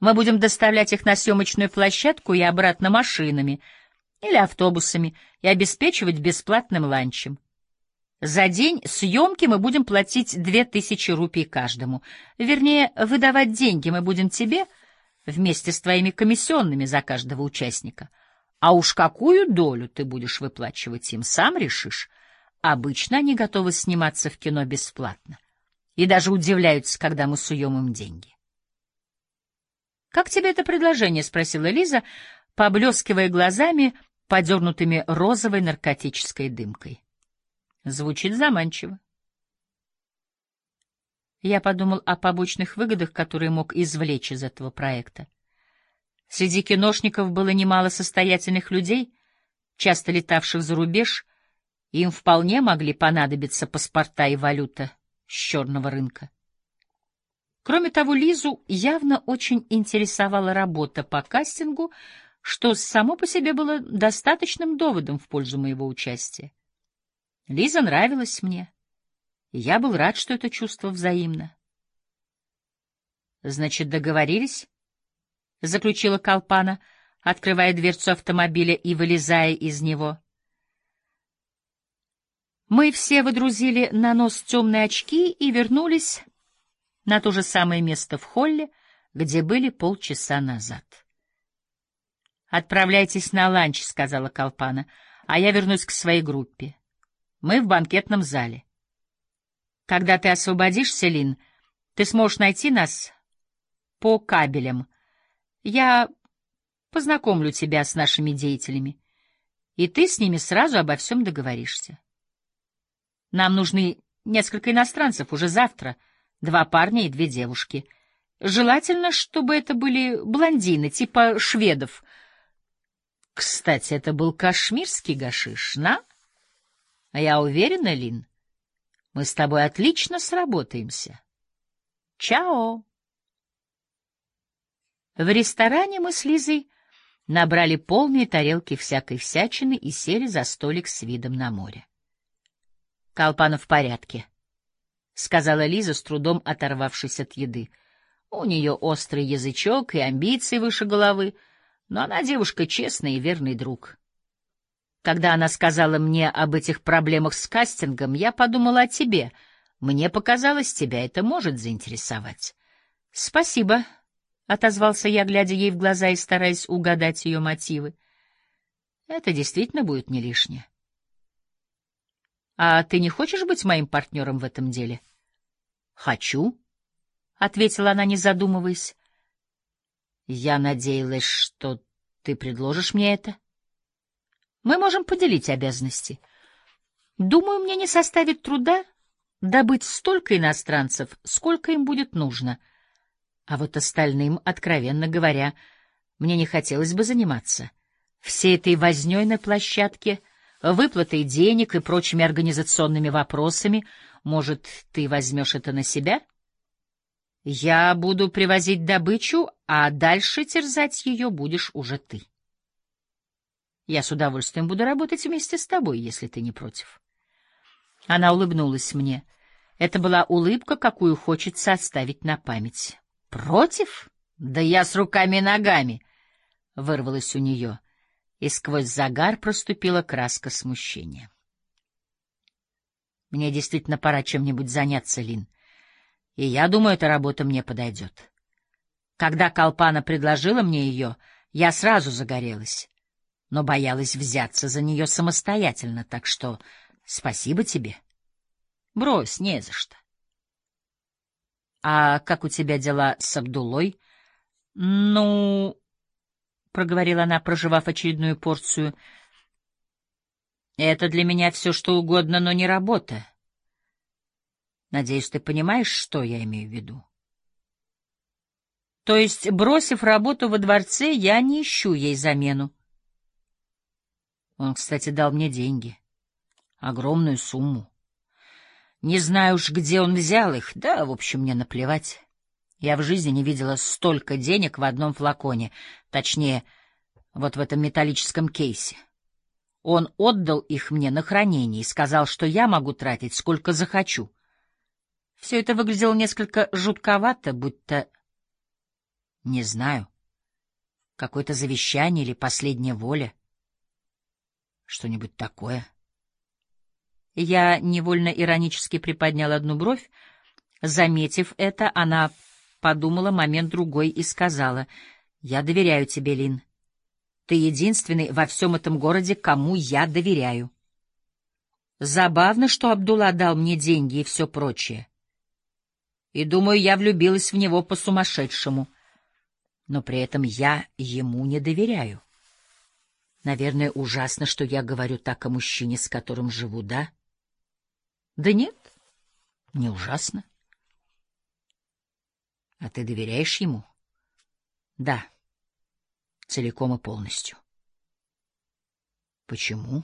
Мы будем доставлять их на съемочную площадку и обратно машинами или автобусами и обеспечивать бесплатным ланчем. За день съемки мы будем платить 2000 рупий каждому. Вернее, выдавать деньги мы будем тебе вместе с твоими комиссионными за каждого участника. А уж какую долю ты будешь выплачивать им, сам решишь. Обычно они готовы сниматься в кино бесплатно и даже удивляются, когда мы суем им деньги. «Как тебе это предложение?» — спросила Лиза, поблескивая глазами, подернутыми розовой наркотической дымкой. Звучит заманчиво. Я подумал о побочных выгодах, которые мог извлечь из этого проекта. Среди киношников было немало состоятельных людей, часто летавших за рубеж, и им вполне могли понадобиться паспорта и валюта с черного рынка. Кроме того, Лизу явно очень интересовала работа по кастингу, что само по себе было достаточным доводом в пользу моего участия. Лиза нравилась мне, и я был рад, что это чувство взаимно. «Значит, договорились?» — заключила Калпана, открывая дверцу автомобиля и вылезая из него. Мы все водрузили на нос темные очки и вернулись на то же самое место в холле, где были полчаса назад. «Отправляйтесь на ланч», — сказала Калпана, — «а я вернусь к своей группе. Мы в банкетном зале. Когда ты освободишься, Лин, ты сможешь найти нас по кабелям. Я познакомлю тебя с нашими деятелями, и ты с ними сразу обо всем договоришься. Нам нужны несколько иностранцев уже завтра, 2 парня и 2 девушки. Желательно, чтобы это были блондины, типа шведов. Кстати, это был кашмирский гашиш, на? А я уверена, Лин, мы с тобой отлично сработаемся. Чао! В ресторане мы с Лизой набрали полные тарелки всякой всячины и сели за столик с видом на море. — Калпана в порядке, — сказала Лиза, с трудом оторвавшись от еды. У нее острый язычок и амбиции выше головы, но она девушка честная и верный друг. Когда она сказала мне об этих проблемах с кастингом, я подумала о тебе. Мне показалось, тебя это может заинтересовать. — Спасибо, — отозвался я, глядя ей в глаза и стараясь угадать ее мотивы. — Это действительно будет не лишнее. — А ты не хочешь быть моим партнером в этом деле? — Хочу, — ответила она, не задумываясь. — Я надеялась, что ты предложишь мне это. Мы можем поделить обязанности. Думаю, мне не составит труда добыть столько иностранцев, сколько им будет нужно. А вот остальным, откровенно говоря, мне не хотелось бы заниматься всей этой вознёй на площадке, выплатой денег и прочими организационными вопросами. Может, ты возьмешь это на себя? Я буду привозить добычу, а дальше терзать ее будешь уже ты. Я с удовольствием буду работать вместе с тобой, если ты не против. Она улыбнулась мне. Это была улыбка, какую хочется оставить на память. Против? Да я с руками и ногами! Вырвалось у нее, и сквозь загар проступила краска смущения. Мне действительно пора чем-нибудь заняться, Лин, и я думаю, эта работа мне подойдет. Когда Калпана предложила мне ее, я сразу загорелась, но боялась взяться за нее самостоятельно, так что спасибо тебе. Брось, не за что. А как у тебя дела с Абдуллой? Ну, — проговорила она, прожевав очередную порцию, — это для меня все что угодно, но не работа. Надеюсь, ты понимаешь, что я имею в виду. То есть, бросив работу во дворце, я не ищу ей замену. Он, кстати, дал мне деньги. Огромную сумму. Не знаю уж, где он взял их, да, в общем, мне наплевать. Я в жизни не видела столько денег в одном флаконе, точнее, вот в этом металлическом кейсе. Он отдал их мне на хранение и сказал, что я могу тратить сколько захочу. Все это выглядело несколько жутковато, будто... Не знаю. Какое-то завещание или последняя воля. Что-нибудь такое. Я невольно иронически приподнял одну бровь. Заметив это, она подумала момент-другой и сказала: «Я доверяю тебе, Лин. Ты единственный во всем этом городе, кому я доверяю». Забавно, что Абдулла дал мне деньги и все прочее. И, думаю, я влюбилась в него по-сумасшедшему. Но при этом я ему не доверяю. Наверное, ужасно, что я говорю так о мужчине, с которым живу, да? Да нет, не ужасно. А ты доверяешь ему? Да, целиком и полностью. Почему?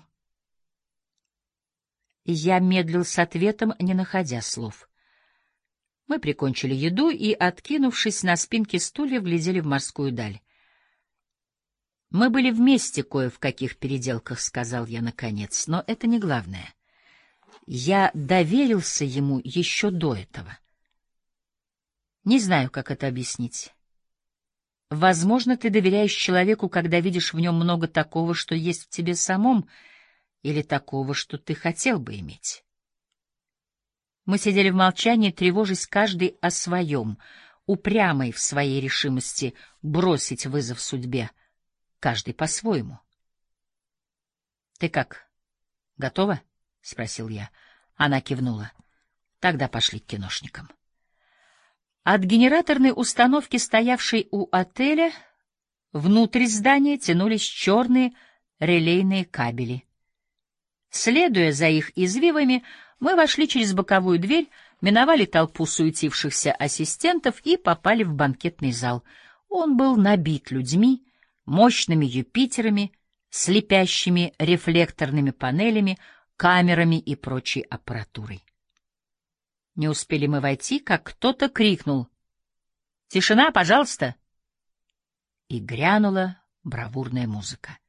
Я медлил с ответом, не находя слов. Мы прикончили еду и, откинувшись на спинки стульев, глядели в морскую даль. «Мы были вместе кое в каких переделках», — сказал я наконец, — «но это не главное. Я доверился ему еще до этого. Не знаю, как это объяснить. Возможно, ты доверяешь человеку, когда видишь в нем много такого, что есть в тебе самом, или такого, что ты хотел бы иметь». Мы сидели в молчании, тревожась каждый о своем, упрямый в своей решимости бросить вызов судьбе, каждый по-своему. — Ты как, готова? — спросил я. Она кивнула. — Тогда пошли к киношникам. От генераторной установки, стоявшей у отеля, внутрь здания тянулись черные релейные кабели. Следуя за их извивами, мы вошли через боковую дверь, миновали толпу суетившихся ассистентов и попали в банкетный зал. Он был набит людьми, мощными Юпитерами, слепящими рефлекторными панелями, камерами и прочей аппаратурой. Не успели мы войти, как кто-то крикнул: «Тишина, пожалуйста!» И грянула бравурная музыка.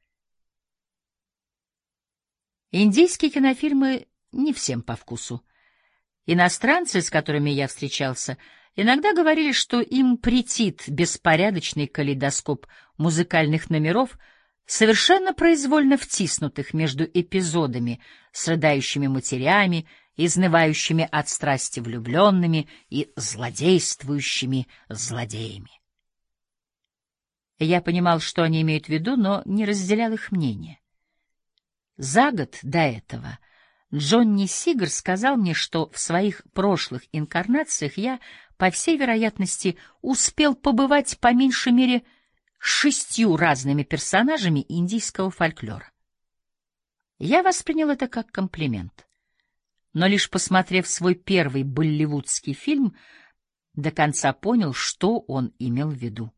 Индийские кинофильмы не всем по вкусу. Иностранцы, с которыми я встречался, иногда говорили, что им претит беспорядочный калейдоскоп музыкальных номеров, совершенно произвольно втиснутых между эпизодами с рыдающими матерями, изнывающими от страсти влюбленными и злодействующими злодеями. Я понимал, что они имеют в виду, но не разделял их мнение. За год до этого Джонни Сигар сказал мне, что в своих прошлых инкарнациях я, по всей вероятности, успел побывать по меньшей мере 6 разными персонажами индийского фольклора. Я воспринял это как комплимент, но лишь посмотрев свой первый болливудский фильм, до конца понял, что он имел в виду.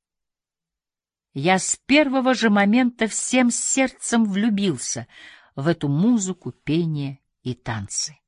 Я с первого же момента всем сердцем влюбился в эту музыку, пение и танцы.